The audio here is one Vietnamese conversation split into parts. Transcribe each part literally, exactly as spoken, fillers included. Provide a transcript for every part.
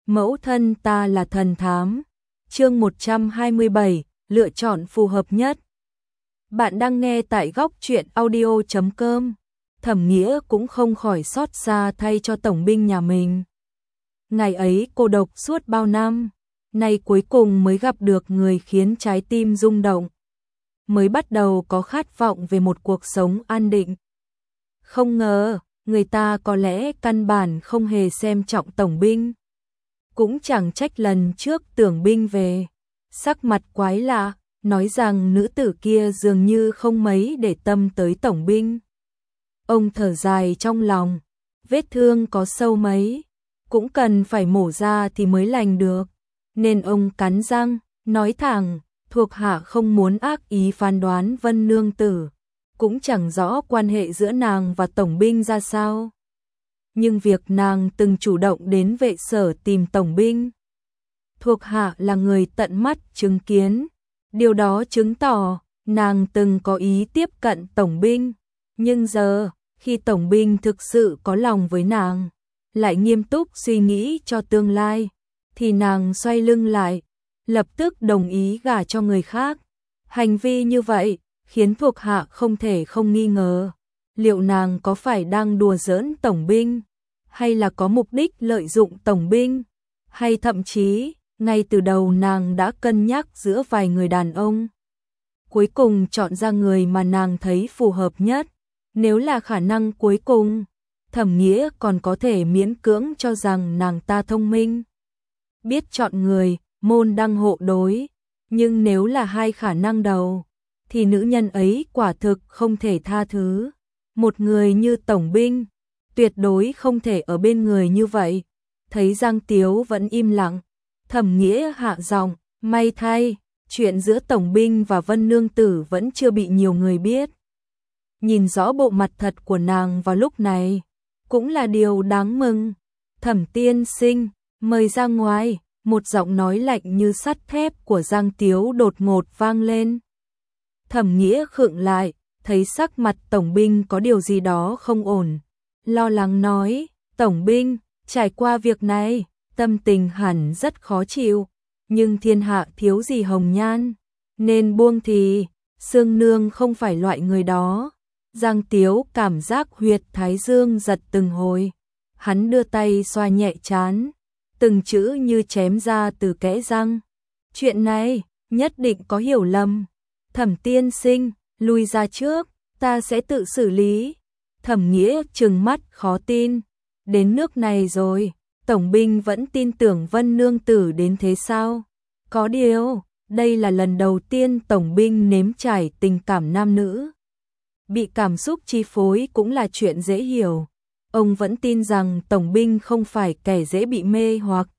Mẫu thân ta là thần thám. Chương một trăm hai mươi bảy, lựa chọn phù hợp nhất. Bạn đang nghe tại góc truyện audio chấm com. Thẩm Nghĩa cũng không khỏi xót xa thay cho tổng binh nhà mình. Ngày ấy cô độc suốt bao năm, nay cuối cùng mới gặp được người khiến trái tim rung động. Mới bắt đầu có khát vọng về một cuộc sống an định. Không ngờ, người ta có lẽ căn bản không hề xem trọng tổng binh. Cũng chẳng trách lần trước tưởng binh về, sắc mặt quái lạ, nói rằng nữ tử kia dường như không mấy để tâm tới tổng binh. Ông thở dài trong lòng, vết thương có sâu mấy, cũng cần phải mổ ra thì mới lành được. Nên ông cắn răng, nói thẳng, thuộc hạ không muốn ác ý phán đoán Vân nương tử, cũng chẳng rõ quan hệ giữa nàng và tổng binh ra sao. Nhưng việc nàng từng chủ động đến vệ sở tìm tổng binh, thuộc hạ là người tận mắt chứng kiến, điều đó chứng tỏ nàng từng có ý tiếp cận tổng binh. Nhưng giờ, khi tổng binh thực sự có lòng với nàng, lại nghiêm túc suy nghĩ cho tương lai, thì nàng xoay lưng lại, lập tức đồng ý gả cho người khác. Hành vi như vậy khiến thuộc hạ không thể không nghi ngờ, liệu nàng có phải đang đùa giỡn tổng binh, hay là có mục đích lợi dụng tổng binh, hay thậm chí ngay từ đầu nàng đã cân nhắc giữa vài người đàn ông, cuối cùng chọn ra người mà nàng thấy phù hợp nhất. Nếu là khả năng cuối cùng, Thẩm Nghĩa còn có thể miễn cưỡng cho rằng nàng ta thông minh, biết chọn người, môn đăng hộ đối. Nhưng nếu là hai khả năng đầu, thì nữ nhân ấy quả thực không thể tha thứ. Một người như tổng binh, tuyệt đối không thể ở bên người như vậy. Thấy Giang Tiếu vẫn im lặng, Thẩm Nghĩa hạ giọng, may thay, chuyện giữa tổng binh và Vân nương tử vẫn chưa bị nhiều người biết. Nhìn rõ bộ mặt thật của nàng vào lúc này, cũng là điều đáng mừng. Thẩm tiên sinh, mời ra ngoài. Một giọng nói lạnh như sắt thép của Giang Tiếu đột ngột vang lên. Thẩm Nghĩa khựng lại, thấy sắc mặt tổng binh có điều gì đó không ổn, lo lắng nói, tổng binh, trải qua việc này, tâm tình hẳn rất khó chịu, nhưng thiên hạ thiếu gì hồng nhan, nên buông thì, Sương nương không phải loại người đó. Giang Tiếu cảm giác huyệt thái dương giật từng hồi, hắn đưa tay xoa nhẹ trán, từng chữ như chém ra từ kẽ răng. Chuyện này, nhất định có hiểu lầm. Thẩm tiên sinh, lui ra trước, ta sẽ tự xử lý. Thẩm Nghĩa trừng mắt khó tin. Đến nước này rồi, tổng binh vẫn tin tưởng Vân nương tử đến thế sao? Có điều, đây là lần đầu tiên tổng binh nếm trải tình cảm nam nữ. Bị cảm xúc chi phối cũng là chuyện dễ hiểu. Ông vẫn tin rằng tổng binh không phải kẻ dễ bị mê hoặc.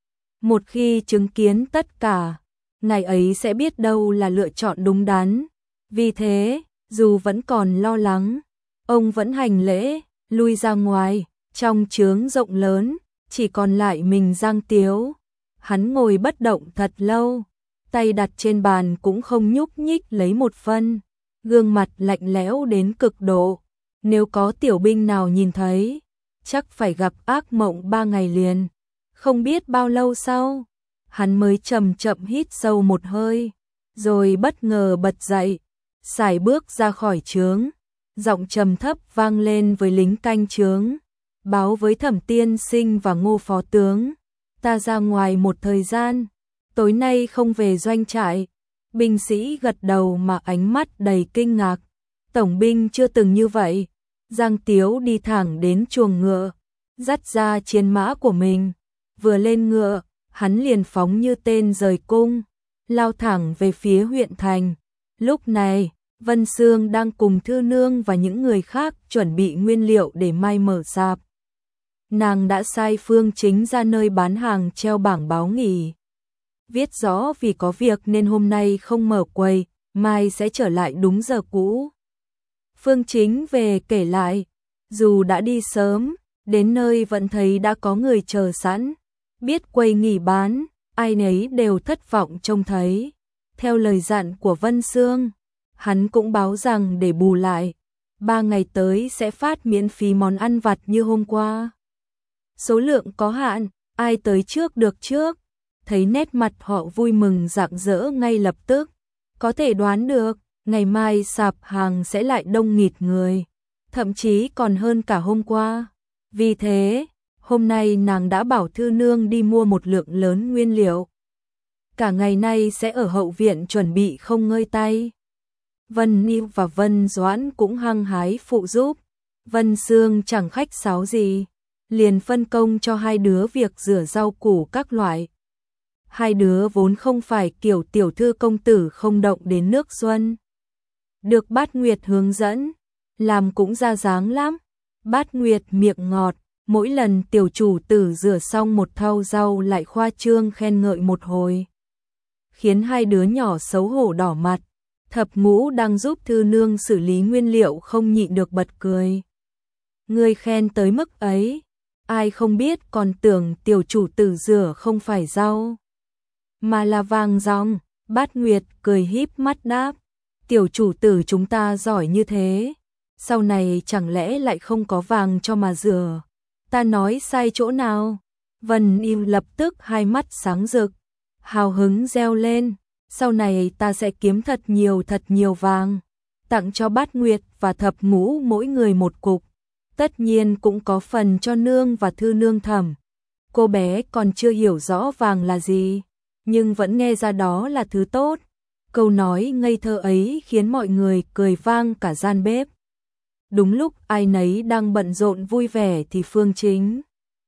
Một khi chứng kiến tất cả, ngày ấy sẽ biết đâu là lựa chọn đúng đắn. Vì thế, dù vẫn còn lo lắng, ông vẫn hành lễ, lui ra ngoài. Trong chướng rộng lớn, chỉ còn lại mình Giang Tiếu. Hắn ngồi bất động thật lâu, tay đặt trên bàn cũng không nhúc nhích lấy một phân, gương mặt lạnh lẽo đến cực độ. Nếu có tiểu binh nào nhìn thấy, chắc phải gặp ác mộng ba ngày liền. Không biết bao lâu sau, hắn mới chậm chậm hít sâu một hơi, rồi bất ngờ bật dậy, sải bước ra khỏi trướng, giọng trầm thấp vang lên với lính canh trướng, báo với Thẩm tiên sinh và Ngô phó tướng, ta ra ngoài một thời gian, tối nay không về doanh trại. Binh sĩ gật đầu mà ánh mắt đầy kinh ngạc, tổng binh chưa từng như vậy. Giang Tiếu đi thẳng đến chuồng ngựa, dắt ra chiến mã của mình, vừa lên ngựa, hắn liền phóng như tên rời cung, lao thẳng về phía huyện thành. Lúc này, Vân Sương đang cùng Thư Nương và những người khác chuẩn bị nguyên liệu để mai mở sạp. Nàng đã sai Phương Chính ra nơi bán hàng treo bảng báo nghỉ, viết rõ vì có việc nên hôm nay không mở quầy, mai sẽ trở lại đúng giờ cũ. Phương Chính về kể lại, dù đã đi sớm, đến nơi vẫn thấy đã có người chờ sẵn, biết quầy nghỉ bán, ai nấy đều thất vọng trông thấy. Theo lời dặn của Vân Sương, hắn cũng báo rằng để bù lại, ba ngày tới sẽ phát miễn phí món ăn vặt như hôm qua. Số lượng có hạn, ai tới trước được trước. Thấy nét mặt họ vui mừng rạng rỡ ngay lập tức, có thể đoán được, ngày mai sạp hàng sẽ lại đông nghịt người, thậm chí còn hơn cả hôm qua. Vì thế, hôm nay nàng đã bảo Thư Nương đi mua một lượng lớn nguyên liệu. Cả ngày nay sẽ ở hậu viện chuẩn bị không ngơi tay. Vân Nhi và Vân Doãn cũng hăng hái phụ giúp. Vân Sương chẳng khách sáo gì, liền phân công cho hai đứa việc rửa rau củ các loại. Hai đứa vốn không phải kiểu tiểu thư công tử không động đến nước xuân. Được Bát Nguyệt hướng dẫn, làm cũng ra dáng lắm. Bát Nguyệt miệng ngọt, mỗi lần tiểu chủ tử rửa xong một thau rau lại khoa trương khen ngợi một hồi, khiến hai đứa nhỏ xấu hổ đỏ mặt. Thập Ngũ đang giúp Thư Nương xử lý nguyên liệu không nhịn được bật cười. Người khen tới mức ấy, ai không biết còn tưởng tiểu chủ tử rửa không phải rau, mà là vàng ròng. Bát Nguyệt cười híp mắt đáp, tiểu chủ tử chúng ta giỏi như thế, sau này chẳng lẽ lại không có vàng cho mà rửa? Ta nói sai chỗ nào? Vân Im lập tức hai mắt sáng rực, hào hứng reo lên, sau này ta sẽ kiếm thật nhiều thật nhiều vàng, tặng cho Bát Nguyệt và Thập Ngũ mỗi người một cục, tất nhiên cũng có phần cho Nương và Thư Nương thẩm. Cô bé còn chưa hiểu rõ vàng là gì, nhưng vẫn nghe ra đó là thứ tốt. Câu nói ngây thơ ấy khiến mọi người cười vang cả gian bếp. Đúng lúc ai nấy đang bận rộn vui vẻ thì Phương Chính,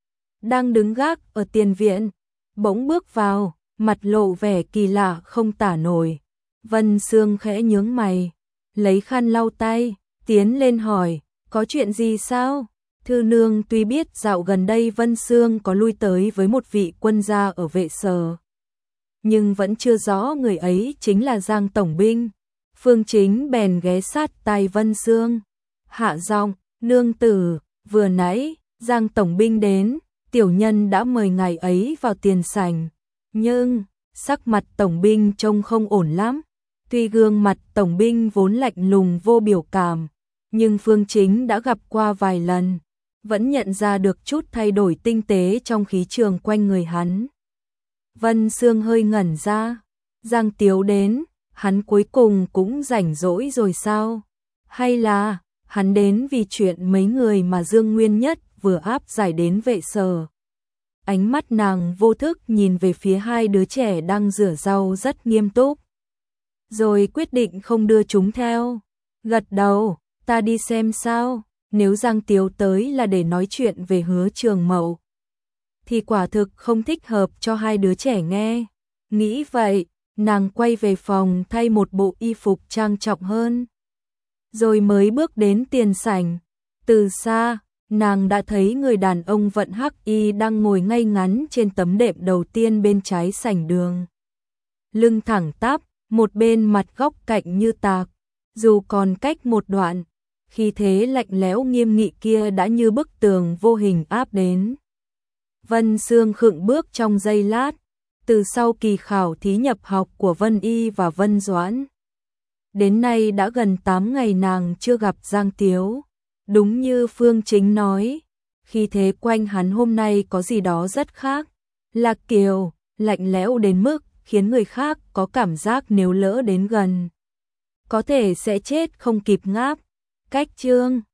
đang đứng gác ở tiền viện, bỗng bước vào, mặt lộ vẻ kỳ lạ không tả nổi. Vân Sương khẽ nhướng mày, lấy khăn lau tay, tiến lên hỏi, có chuyện gì sao? Thư Nương tuy biết dạo gần đây Vân Sương có lui tới với một vị quân gia ở Vệ Sở, nhưng vẫn chưa rõ người ấy chính là Giang Tổng Binh. Phương Chính bèn ghé sát tai Vân Sương, hạ giọng, nương tử, vừa nãy Giang Tổng Binh đến, tiểu nhân đã mời ngài ấy vào tiền sảnh, nhưng sắc mặt Tổng Binh trông không ổn lắm. Tuy gương mặt Tổng Binh vốn lạnh lùng vô biểu cảm, nhưng Phương Chính đã gặp qua vài lần, vẫn nhận ra được chút thay đổi tinh tế trong khí trường quanh người hắn. Vân Sương hơi ngẩn ra, Giang Tiếu đến, hắn cuối cùng cũng rảnh rỗi rồi sao? Hay là hắn đến vì chuyện mấy người mà Dương Nguyên Nhất vừa áp giải đến Vệ Sở? Ánh mắt nàng vô thức nhìn về phía hai đứa trẻ đang rửa rau rất nghiêm túc, rồi quyết định không đưa chúng theo. Gật đầu, ta đi xem sao, nếu Giang Tiếu tới là để nói chuyện về Hứa Trường Mậu, thì quả thực không thích hợp cho hai đứa trẻ nghe. Nghĩ vậy, nàng quay về phòng thay một bộ y phục trang trọng hơn, rồi mới bước đến tiền sảnh. Từ xa, nàng đã thấy người đàn ông vận hắc y đang ngồi ngay ngắn trên tấm đệm đầu tiên bên trái sảnh đường. Lưng thẳng tắp, một bên mặt góc cạnh như tạc, dù còn cách một đoạn, khí thế lạnh lẽo nghiêm nghị kia đã như bức tường vô hình áp đến. Vân Sương khựng bước trong giây lát, từ sau kỳ khảo thí nhập học của Vân Y và Vân Doãn, đến nay đã gần tám ngày nàng chưa gặp Giang Tiếu. Đúng như Phương Chính nói, khí thế quanh hắn hôm nay có gì đó rất khác, là kiểu lạnh lẽo đến mức khiến người khác có cảm giác nếu lỡ đến gần, có thể sẽ chết không kịp ngáp. Cách chương